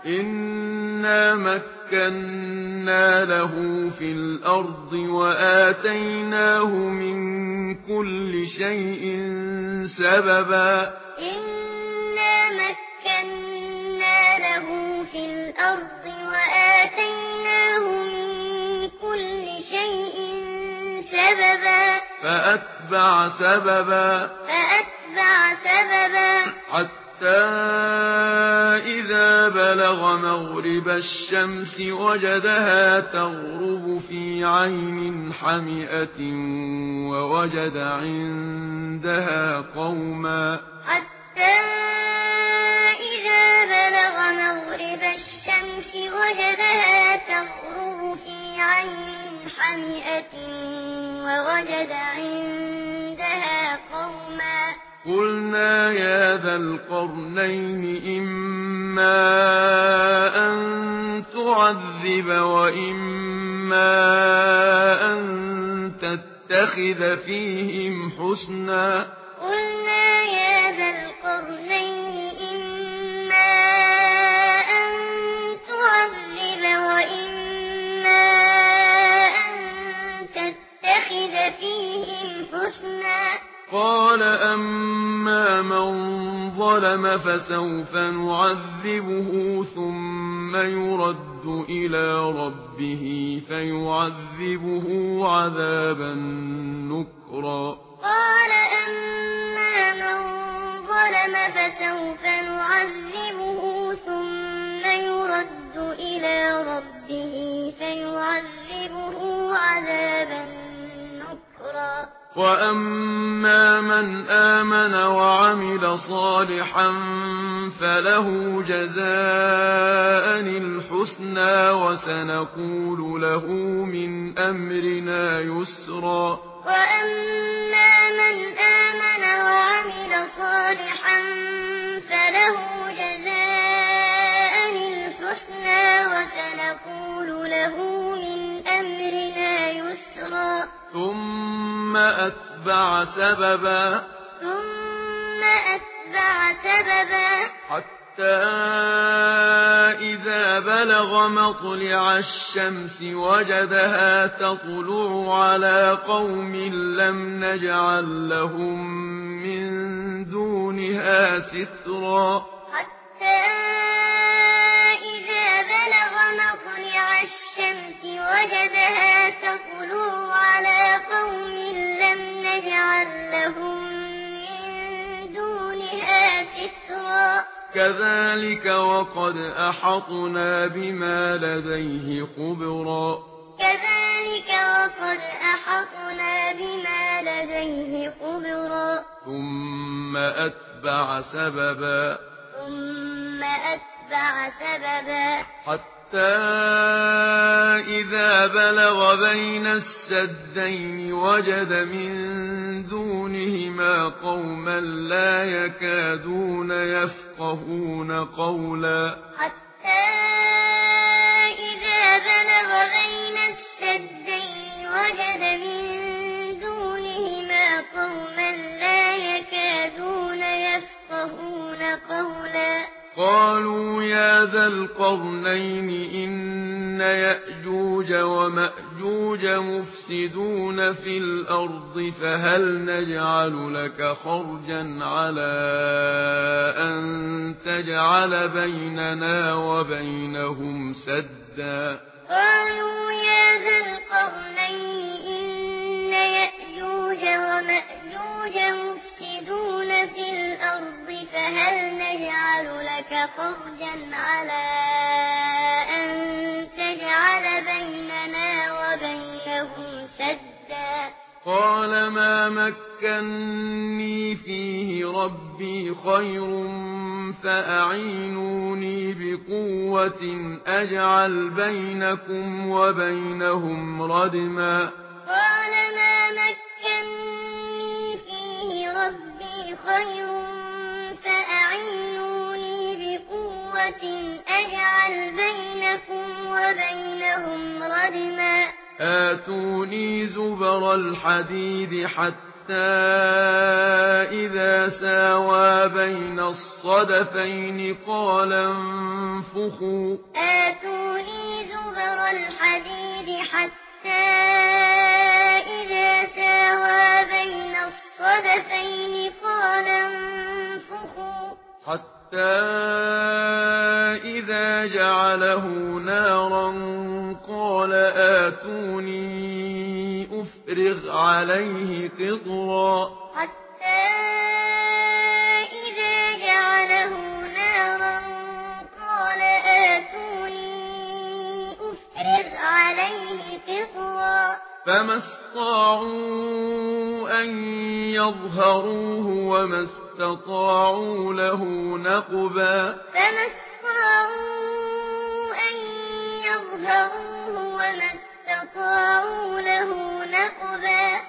إنا مكنا له في الأرض وآتيناه من كل شيء سببا إنا مكنا له في الأرض وآتيناه من كل شيء سببا فأتبع سببا حتى إذا بلغ مغرب الشمس وجدها تغرب في عين حمئة ووجد عندها قوما حتى إذا بلغ مغرب الشمس وجدها تغرب في عين حمئة ووجد عندها قوما قلنا يا ذا القرنين إما أن تعذب وإما أن تتخذ فيهم حسنا قلنا يا ذا القرنين إما أن تعذب وإما أن تتخذ فيهم حسنا قال أما من ظلم فسوف نعذبه ثم يرد إلى ربه فيعذبه عذابا نكرا قال أما من ظلم فسوف نعذبه ثم يرد إلى ربه فيعذبه عذابا نكرا وأما من آمن وعمل صالحا فله جزاء الحسنى وسنقول له من أمرنا يسرا وأما من آمن وعمل صالحا فله جزاء الحسنى وسنقول له من أمرنا يسرا ثم أتبع سببا حتى إذا بلغ مطلع الشمس وجدها تطلع على قوم لم نجعل لهم من دونها سترا حتى إذا بلغ مطلع الشمس وجدها تطلع على قوم لم نجعل لهم من دونها سترا كذلك وقد أحطنا بما لديه خبرا ثم أتبع سببا حتى إذا بلغ بين السدين وجد من دونهما قوما لا يكادون يفقهون قولا حتى إذا بلغ بين السدين وجد من دونهما قوما لا يكادون يفقهون قولا قالوا يا ذا القرنين إن يأجوج ومأجوج مفسدون في الأرض فهل نجعل لك خرجا على أن تجعل بيننا وبينهم سدا قالوا يا ذا القرنين إن يأجوج ومأجوج مفسدون في الأرض فهل نجعل لك خرجا على أن تجعل بيننا وبينهم سدا قال ما مكني فيه ربي خير فأعينوني بقوة أجعل بينكم وبينهم ردما قال ما مكني فيه ربي خير فأعينوني بقوة أجعل بينكم وبينهم ردما آتوني زبر الحديد حتى إذا ساوى بين الصدفين قال انفخوا آتوني زبر الحديد حتى إذا ساوى بين الصدفين قال انفخوا حتى إذا جعله نارا قال آتوني أفرغ عليه قطرا حتى إذا جعله نارا قال آتوني أفرغ عليه قطرا فما استطاعوا أن يظهروه وما استطاعوا له نقبا فما استطاعوا أن يظهروه وما استطاعوا له نقبا